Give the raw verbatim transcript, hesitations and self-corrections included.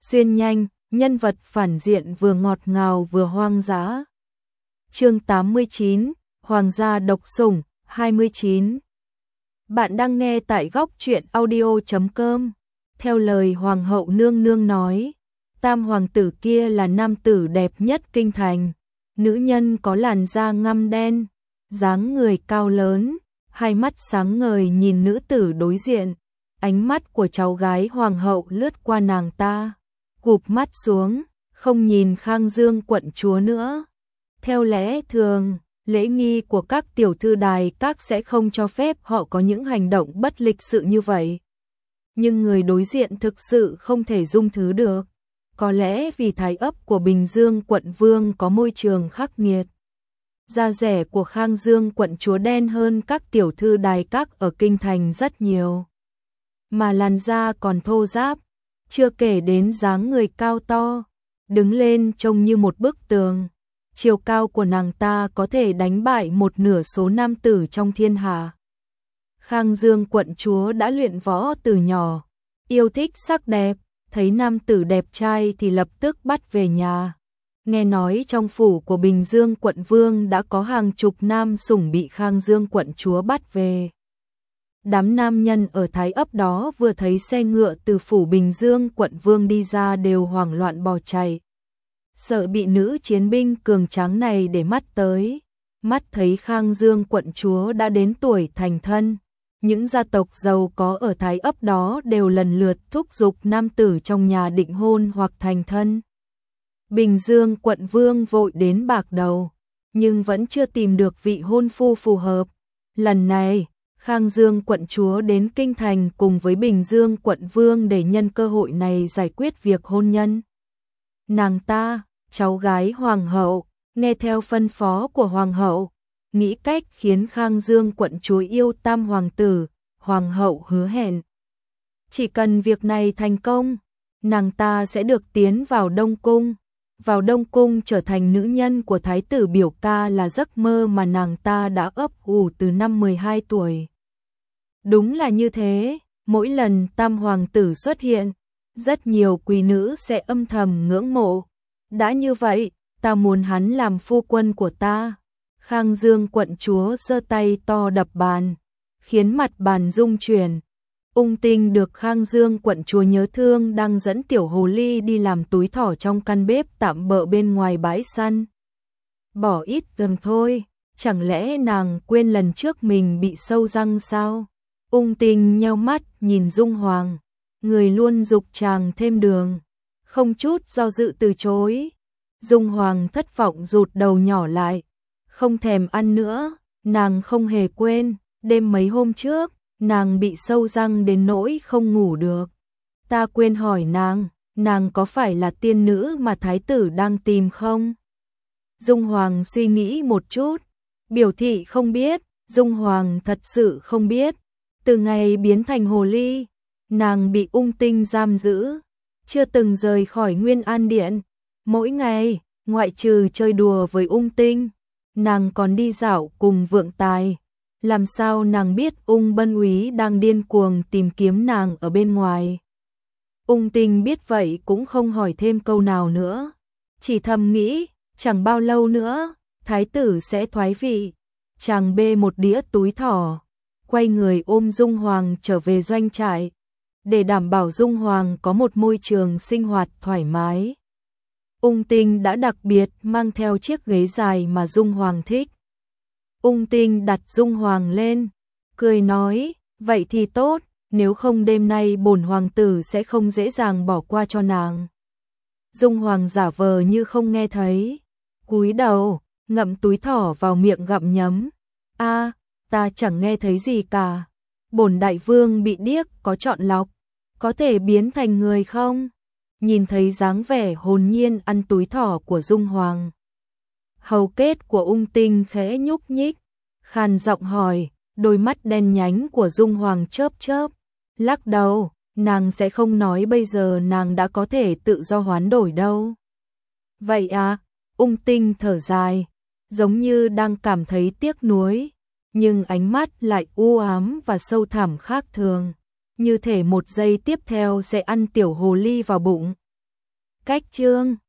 xuyên nhanh, nhân vật phản diện vừa ngọt ngào vừa hoang dã. Chương tám mươi chín, Hoàng gia độc sủng, hai mươi chín. Bạn đang nghe tại góc truyện audio chấm com. Theo lời Hoàng hậu nương nương nói, tam hoàng tử kia là nam tử đẹp nhất kinh thành. Nữ nhân có làn da ngăm đen, dáng người cao lớn, hai mắt sáng ngời nhìn nữ tử đối diện. Ánh mắt của cháu gái hoàng hậu lướt qua nàng ta, cụp mắt xuống, không nhìn Khang Dương quận chúa nữa. Theo lẽ thường, lễ nghi của các tiểu thư đài các sẽ không cho phép họ có những hành động bất lịch sự như vậy. Nhưng người đối diện thực sự không thể dung thứ được. Có lẽ vì thái ấp của Bình Dương quận vương có môi trường khắc nghiệt. Da rẻ của Khang Dương quận chúa đen hơn các tiểu thư đài các ở kinh thành rất nhiều. Mà làn da còn thô ráp, chưa kể đến dáng người cao to, đứng lên trông như một bức tường. Chiều cao của nàng ta có thể đánh bại một nửa số nam tử trong thiên hạ. Khang Dương quận chúa đã luyện võ từ nhỏ, yêu thích sắc đẹp, thấy nam tử đẹp trai thì lập tức bắt về nhà. Nghe nói trong phủ của Bình Dương quận vương đã có hàng chục nam sủng bị Khang Dương quận chúa bắt về. Đám nam nhân ở thái ấp đó vừa thấy xe ngựa từ phủ Bình Dương quận vương đi ra đều hoảng loạn bỏ chạy. Sợ bị nữ chiến binh cường tráng này để mắt tới. Mắt thấy Khang Dương quận chúa đã đến tuổi thành thân. Những gia tộc giàu có ở thái ấp đó đều lần lượt thúc giục nam tử trong nhà định hôn hoặc thành thân. Bình Dương quận vương vội đến bạc đầu, nhưng vẫn chưa tìm được vị hôn phu phù hợp. Lần này, Khang Dương quận chúa đến kinh thành cùng với Bình Dương quận vương để nhân cơ hội này giải quyết việc hôn nhân. Nàng ta, cháu gái hoàng hậu, nghe theo phân phó của hoàng hậu, nghĩ cách khiến Khang Dương quận chúa yêu tam hoàng tử. Hoàng hậu hứa hẹn, chỉ cần việc này thành công, nàng ta sẽ được tiến vào Đông Cung. Vào Đông Cung trở thành nữ nhân của thái tử biểu ca là giấc mơ mà nàng ta đã ấp ủ từ năm mười hai tuổi. Đúng là như thế, mỗi lần tam hoàng tử xuất hiện, rất nhiều quý nữ sẽ âm thầm ngưỡng mộ. Đã như vậy, ta muốn hắn làm phu quân của ta. Khang Dương quận chúa giơ tay to đập bàn, khiến mặt bàn rung chuyển. Ung Tinh được Khang Dương quận chúa nhớ thương đang dẫn tiểu hồ ly đi làm túi thỏ trong căn bếp tạm bợ bên ngoài bãi săn. Bỏ ít gần thôi, chẳng lẽ nàng quên lần trước mình bị sâu răng sao? Ung Tinh nheo mắt nhìn Dung Hoàng, người luôn giục chàng thêm đường, không chút do dự từ chối. Dung Hoàng thất vọng rụt đầu nhỏ lại, không thèm ăn nữa. Nàng không hề quên, đêm mấy hôm trước, nàng bị sâu răng đến nỗi không ngủ được. Ta quên hỏi nàng, nàng có phải là tiên nữ mà thái tử đang tìm không? Dung Hoàng suy nghĩ một chút, biểu thị không biết. Dung Hoàng thật sự không biết. Từ ngày biến thành hồ ly, nàng bị Ung Tinh giam giữ, chưa từng rời khỏi Nguyên An Điện. Mỗi ngày, ngoại trừ chơi đùa với Ung Tinh, nàng còn đi dạo cùng Vượng Tài. Làm sao nàng biết Ung Bân Úy đang điên cuồng tìm kiếm nàng ở bên ngoài? Ung Tinh biết vậy cũng không hỏi thêm câu nào nữa, chỉ thầm nghĩ, chẳng bao lâu nữa, thái tử sẽ thoái vị. Chàng bê một đĩa túi thỏ, quay người ôm Dung Hoàng trở về doanh trại, để đảm bảo Dung Hoàng có một môi trường sinh hoạt thoải mái. Ung Tinh đã đặc biệt mang theo chiếc ghế dài mà Dung Hoàng thích. Ung Tinh đặt Dung Hoàng lên, cười nói, vậy thì tốt, nếu không đêm nay bổn hoàng tử sẽ không dễ dàng bỏ qua cho nàng. Dung Hoàng giả vờ như không nghe thấy, cúi đầu, ngậm túi thỏ vào miệng gặm nhấm. A, ta chẳng nghe thấy gì cả. Bổn đại vương bị điếc có chọn lọc, có thể biến thành người không? Nhìn thấy dáng vẻ hồn nhiên ăn túi thỏ của Dung Hoàng, hầu kết của Ung Tinh khẽ nhúc nhích, khàn giọng hỏi. Đôi mắt đen nhánh của Dung Hoàng chớp chớp, lắc đầu, nàng sẽ không nói bây giờ nàng đã có thể tự do hoán đổi đâu. Vậy à? Ung Tinh thở dài, giống như đang cảm thấy tiếc nuối, nhưng ánh mắt lại u ám và sâu thẳm khác thường, như thể một giây tiếp theo sẽ ăn tiểu hồ ly vào bụng. Cách chương